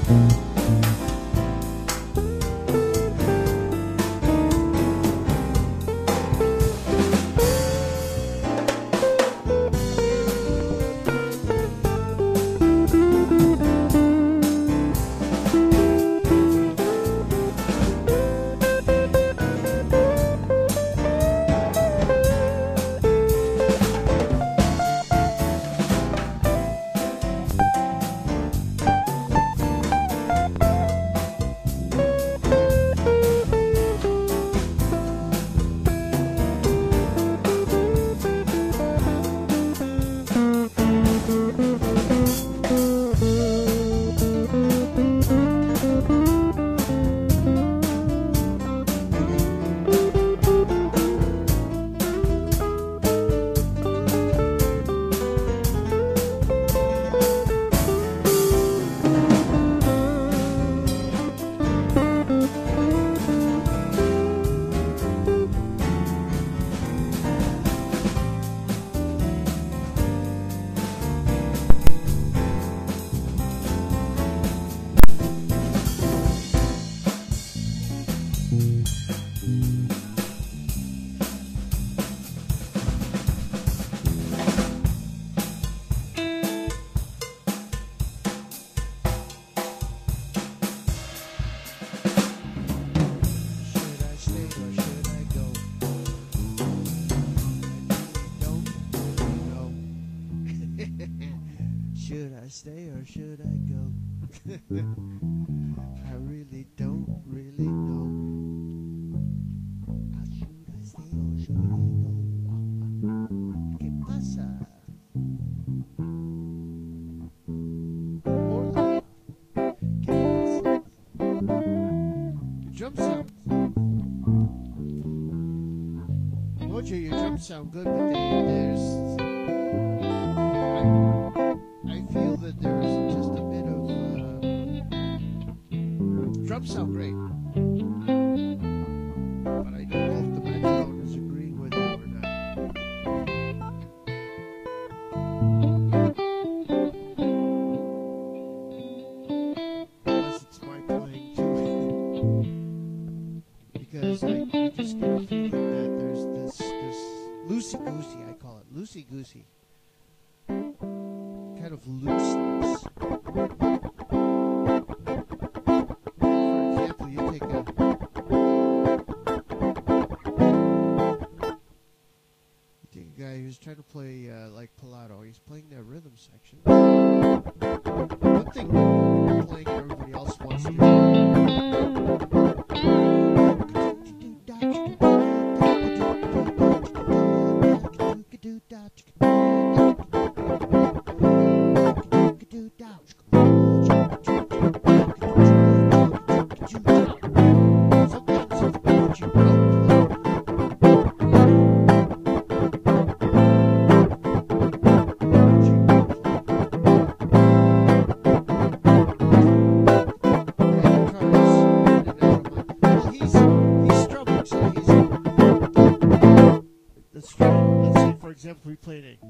Stay or should I go? I really don't really know. Should I stay or should I go? ¿Qué pasa? Hola. ¿Qué pasa? Your drum sound. Mojo, your drums sound good, but there's. I feel that there's just a bit of drums sound great, but I don't know if the metronome is agreeing with it or not. Unless it's my playing too, because I just get a feeling that there's this loosey-goosey, I call it loosey-goosey. Kind of looseness. For example, you take a guy who's trying to play like Pilato. He's playing that rhythm section. One thing when you're playing and everybody else wants to do. We played it.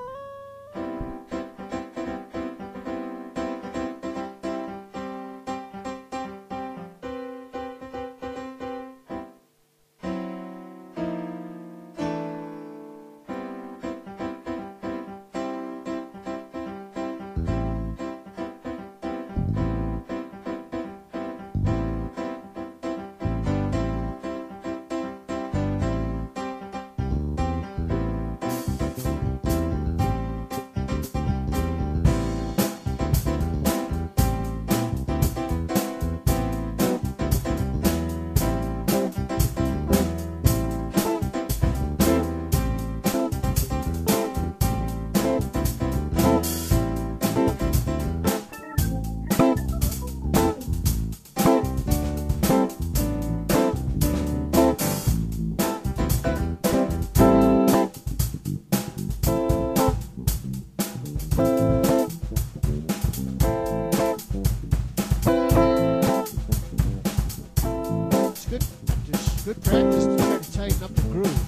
Good practice to try to tighten up the groove.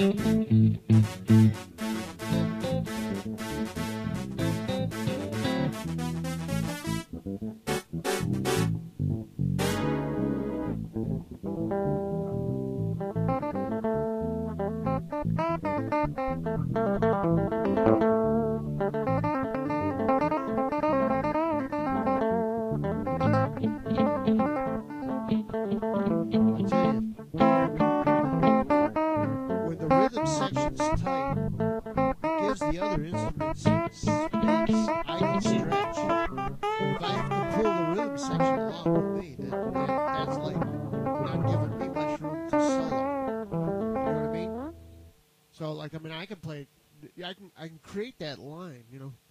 When the rhythm section is tight, it gives the other instruments space, idle stretch. If I have to pull the rhythm section along with me, that's like not giving me much room to solo. You know what I mean? So, like, I mean, I can play, I can create that line, you know.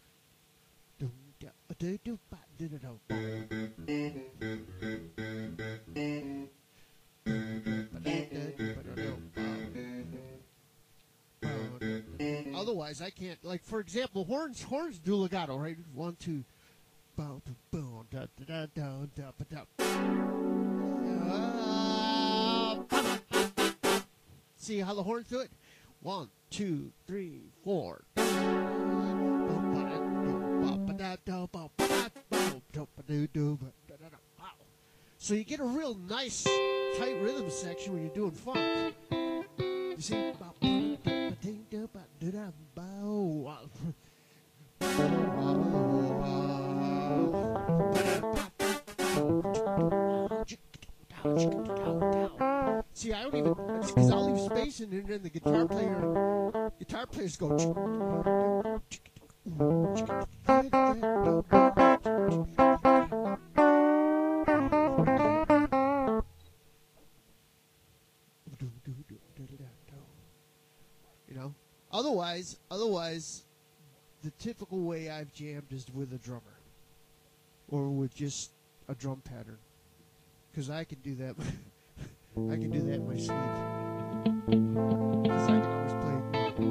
Otherwise, I can't. Like, for example, horns do legato, right? 1, 2, boom, boom, da da da da da da. See how the horns do it? 1, 2, 3, 4. So you get a real nice, tight rhythm section when you're doing funk. You see? See, I don't even, because I'll leave space in there, and then the guitar players go. You know, otherwise, the typical way I've jammed is with a drummer, or with just a drum pattern, because I can do that. I can do that in my sleep, because I can always play.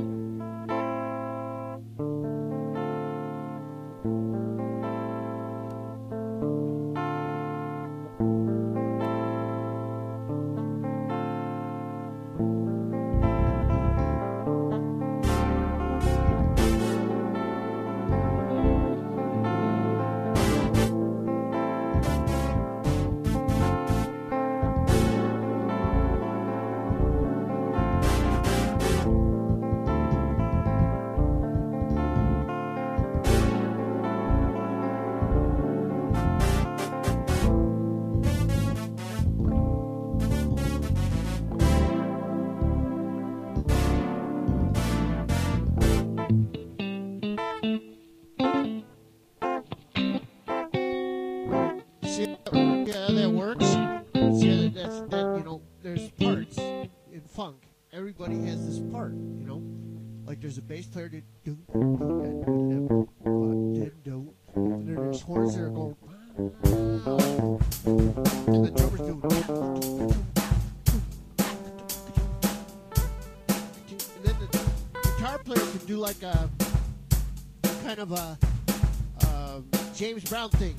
Everybody has this part, you know, like there's a bass player that and then there's horns that are going, and the drummers do, and then the guitar player can do like a kind of a James Brown thing.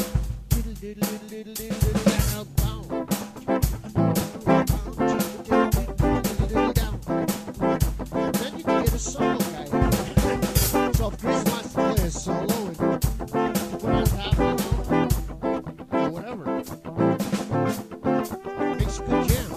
Solo guy. So if Chris wants to play a solo and put on top, or whatever, makes a good jam.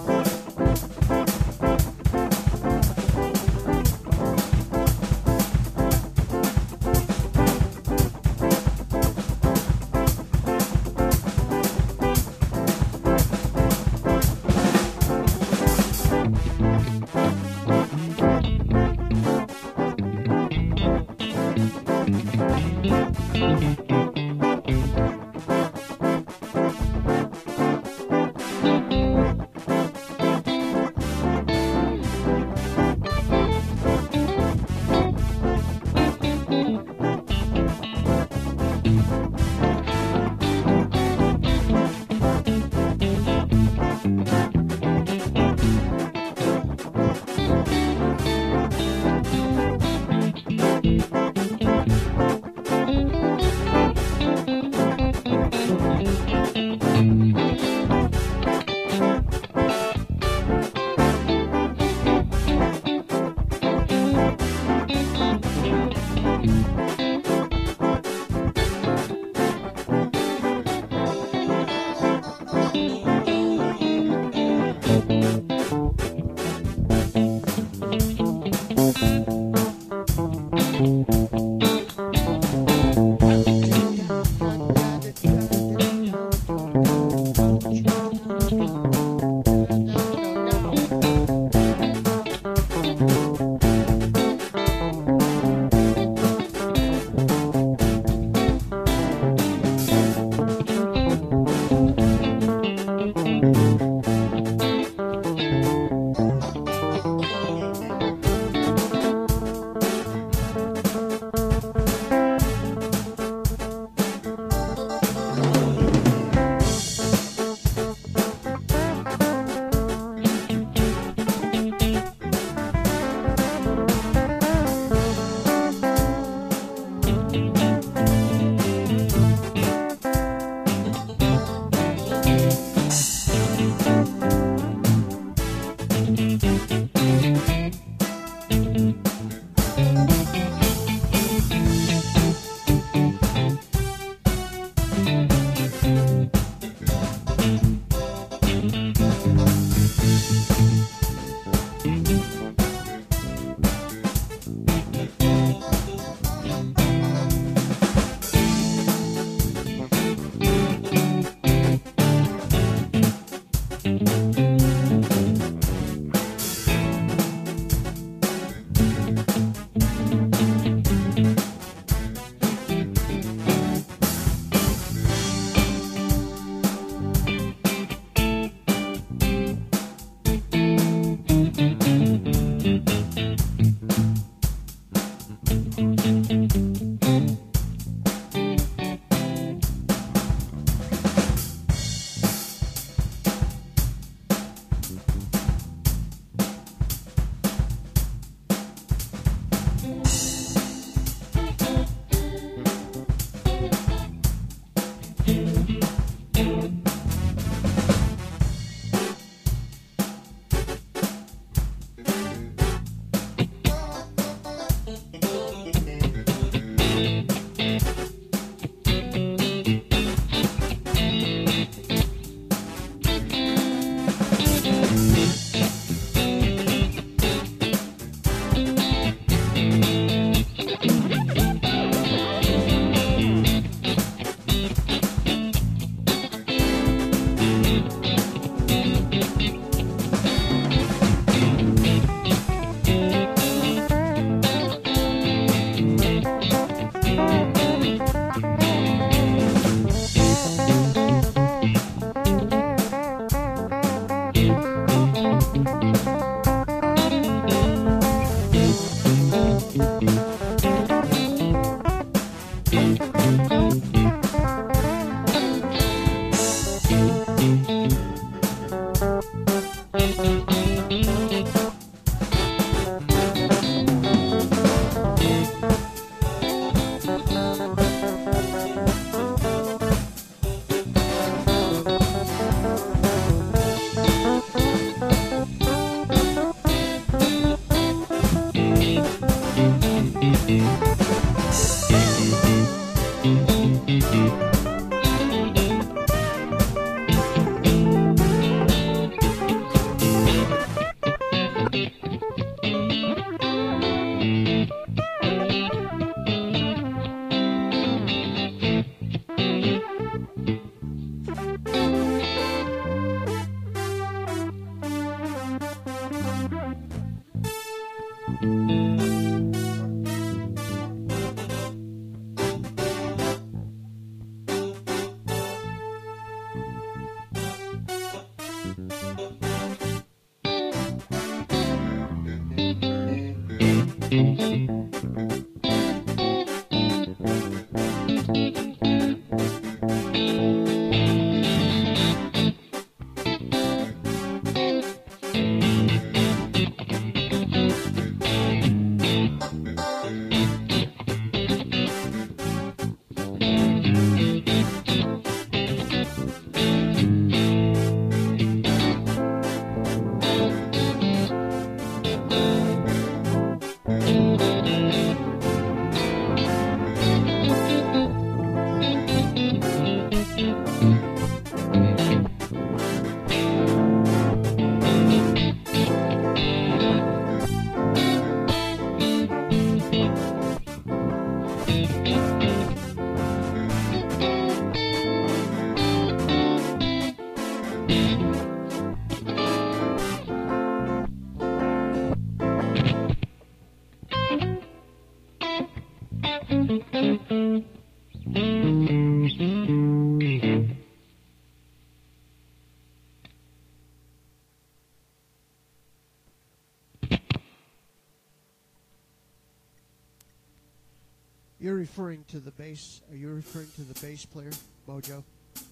You're referring to the bass. Are you referring to the bass player, Mojo?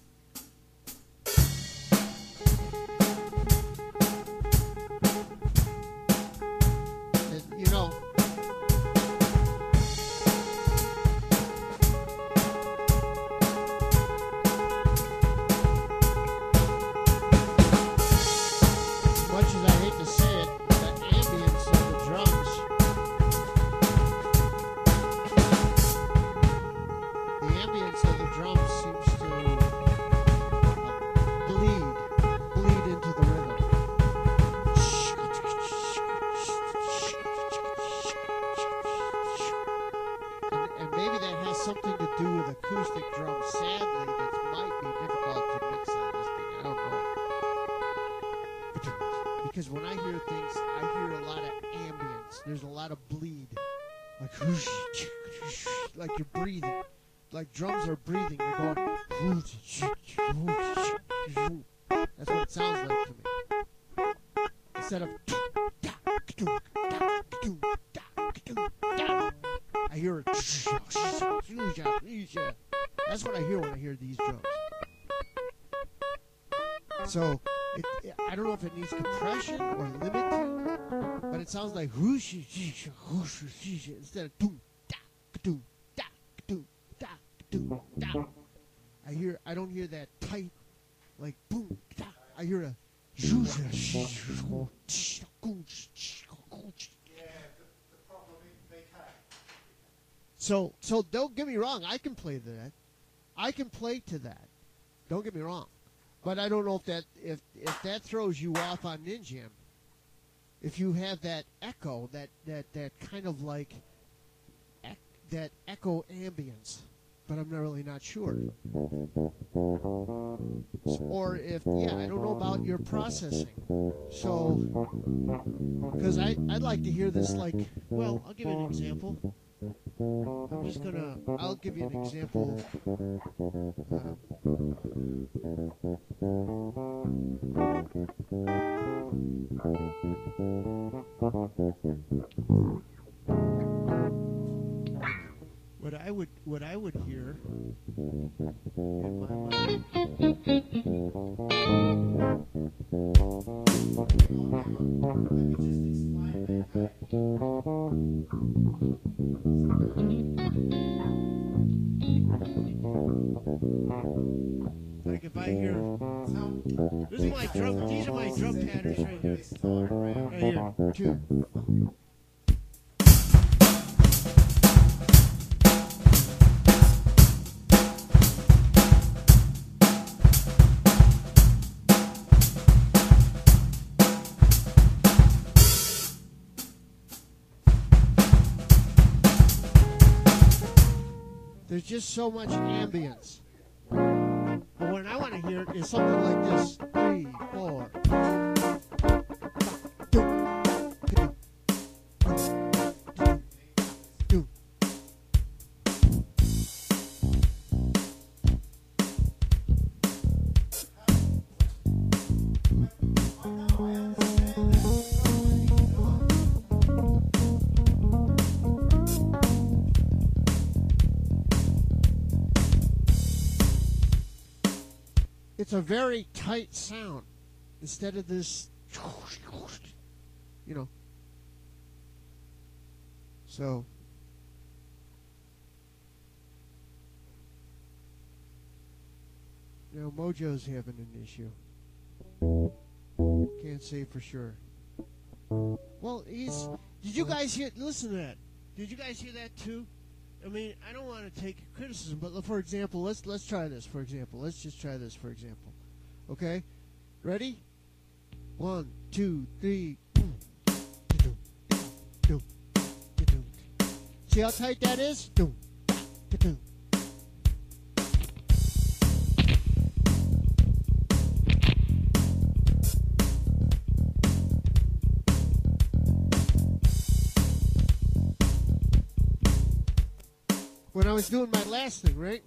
And, you know, as much as I hate to say it, the ambience of the drums. The ambience of the drums seems to bleed into the rhythm. And maybe that has something to do with acoustic drums. Sadly, that might be difficult to mix on this thing. I don't know. Because when I hear things, I hear a lot of ambience. There's a lot of bleed. Like, like you're breathing. Like drums are breathing. They're going. That's what it sounds like to me. Instead of. I hear it. That's what I hear when I hear these drums. So, I don't know if it needs compression or limiting, but it sounds like instead of I don't hear that tight, like boom. I hear a. So don't get me wrong. I can play that. I can play to that. Don't get me wrong. But I don't know if that throws you off on Ninjam. If you have that echo, that kind of like that echo ambience, but I'm really not sure. Or if I don't know about your processing. So, because I'd like to hear this like, well, I'll give you an example. I'll give you an example. what I would hear in my mind. Like if I hear, these are my drum patterns right here. Right here, 2. There's just so much ambience. But what I want to hear is something like this. 3, 4. It's a very tight sound instead of this, you know. So, you know, Mojo's having an issue. Can't say for sure. Well, did you guys listen to that? Did you guys hear that too? I mean, I don't want to take criticism, but for example, let's try this. For example, let's just try this. For example, okay, ready? 1, 2, 3. See how tight that is? When I was doing my last thing, right?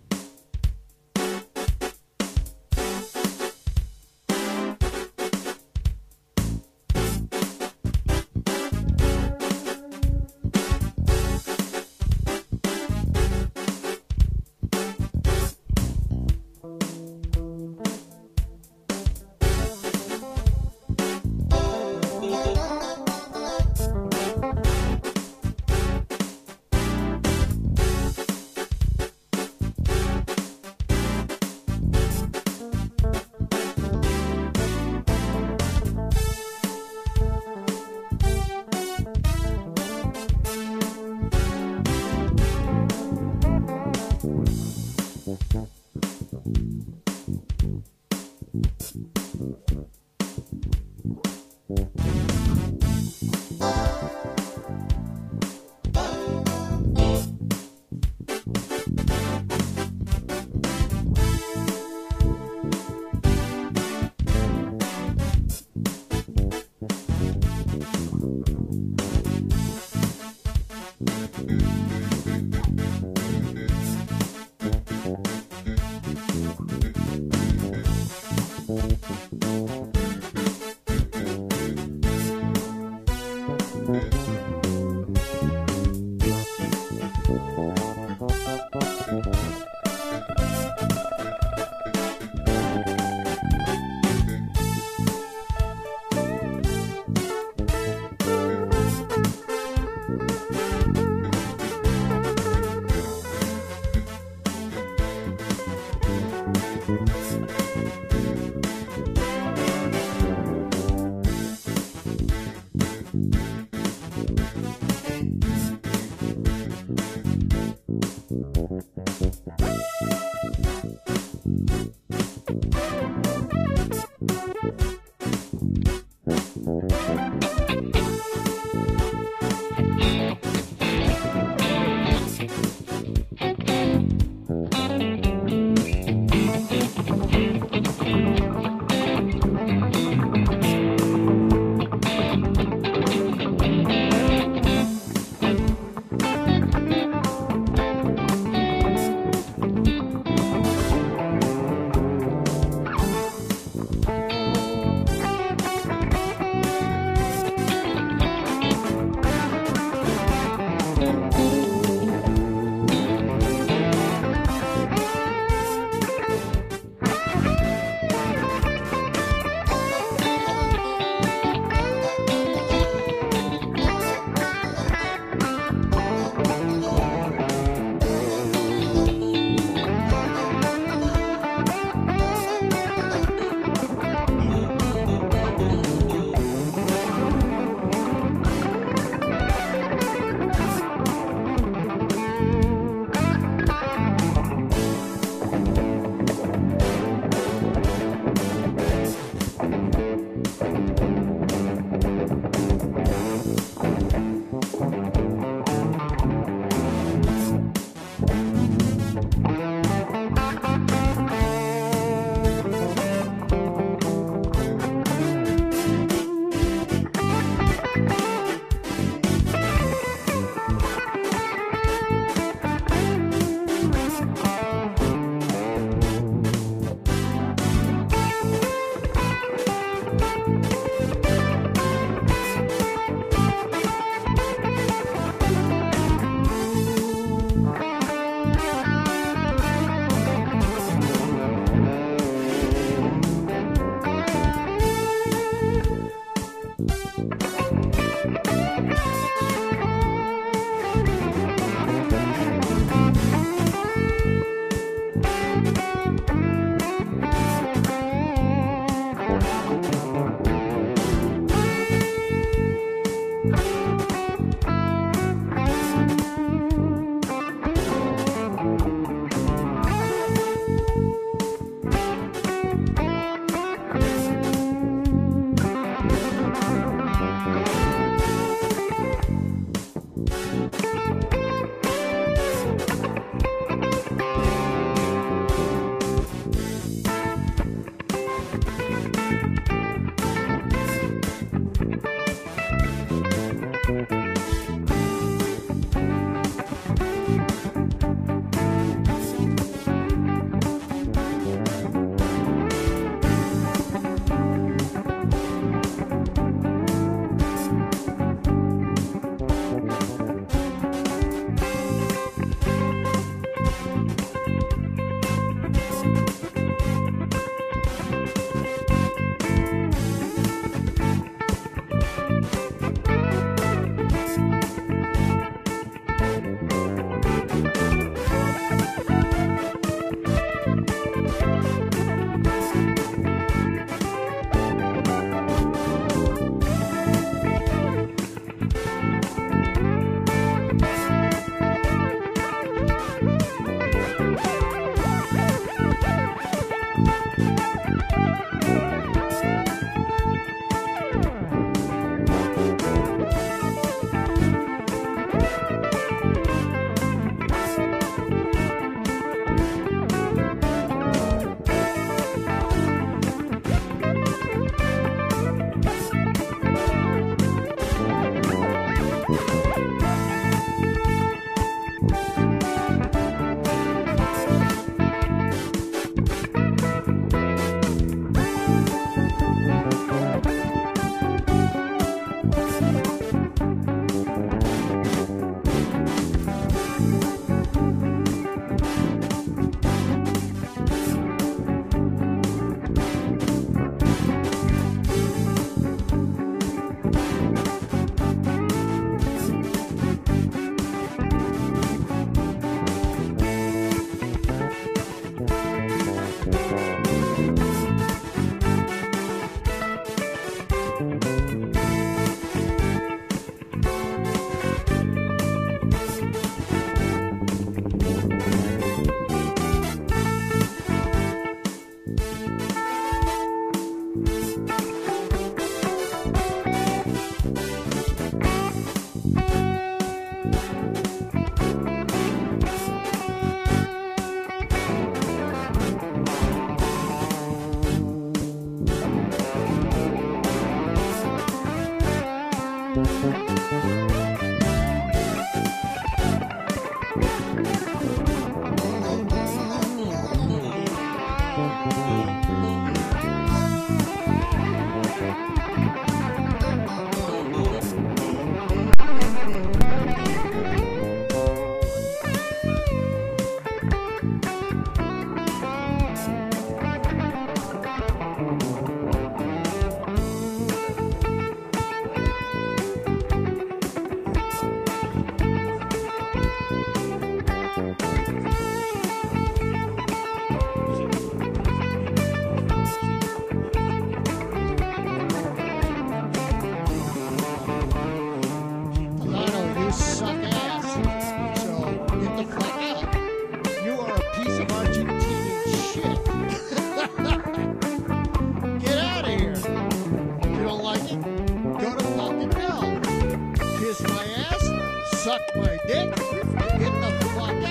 suck my dick, get the fuck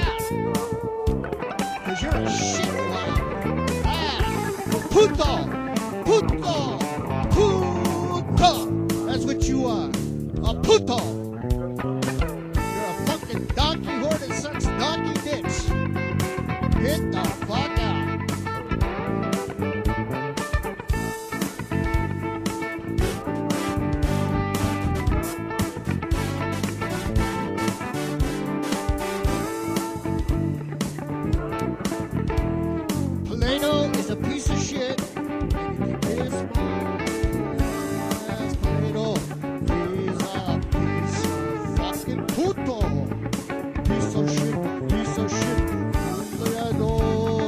out. Because you're a shitwad. Puto! Puto! Puto! That's what you are. A puto! You're a fucking donkey whore that sucks donkey dicks. Get the fuck out. Plato is a piece of shit. And if you kiss my ass, Plato, he's a piece of fucking puto. Piece of shit, Plato.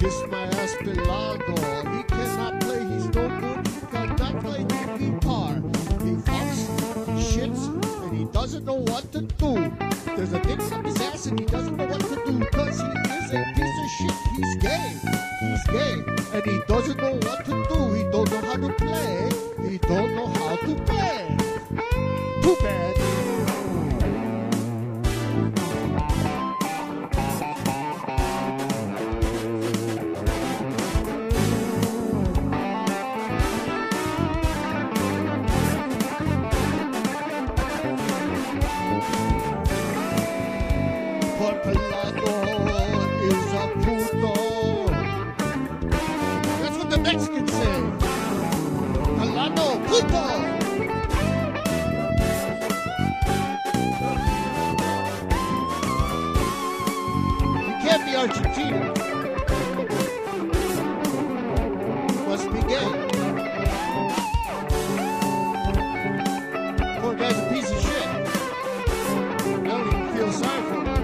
Kiss my ass pelado. He cannot play, he's no good. He cannot play the guitar. He fucks, he shits, and he doesn't know what to do. There's a dick up his ass and he doesn't know what to do because he is a piece of shit. He's gay. He's gay. And he doesn't know what to do. He don't know how to play. He don't know how to play. Too bad. Mexicans say, Pelado puto. You can't be Argentina. You must be gay. Poor guy's a piece of shit. I don't even feel sorry for him.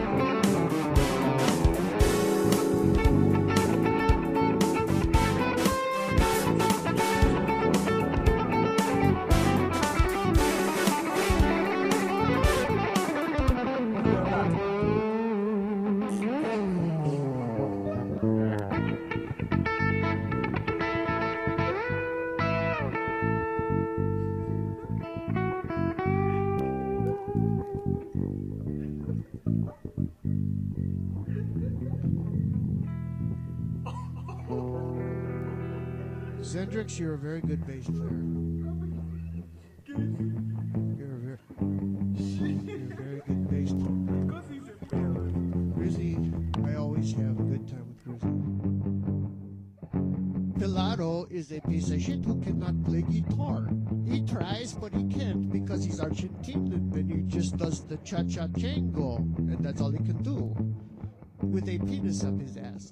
Zendrix, you're a very good bass player. You're a very good bass player. Grizzy, I always have a good time with Grizzy. Pelado is a piece of shit who cannot play guitar. He tries, but he can't because he's Argentinian and he just does the cha-cha-chango, and that's all he can do. With a penis up his ass.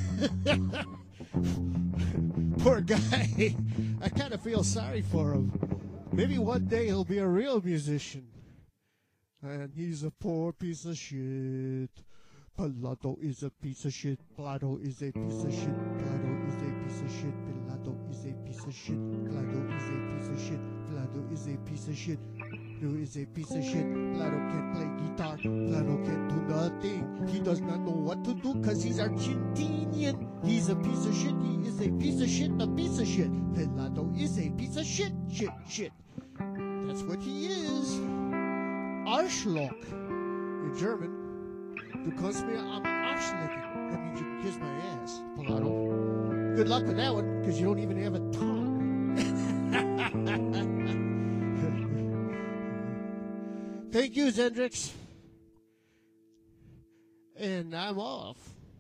Poor guy. I kind of feel sorry for him. Maybe one day he'll be a real musician. And he's a poor piece of shit. Pelado is a piece of shit. Pelado is a piece of shit. Pelado is a piece of shit. Pelado is a piece of shit. Pelado is a piece of shit. Pelado is a piece of shit. Pelado is a piece of shit. Pelado can't play guitar. Pelado can't do nothing. He does not know what to do because he's Argentinian. He's a piece of shit. He is a piece of shit. A piece of shit. Pelado is a piece of shit. Shit. That's what he is. Arschloch in German. Du kannst mir am Arsch lecken. That means you can kiss my ass, Pelado. Good luck with that one, because you don't even have a tongue. Thank you, Zendrix. And I'm off.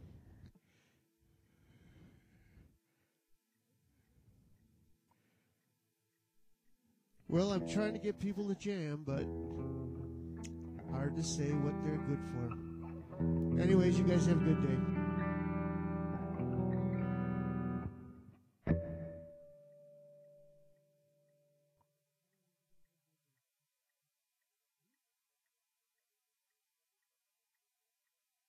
Well, I'm trying to get people to jam, but hard to say what they're good for. Anyways, you guys have a good day.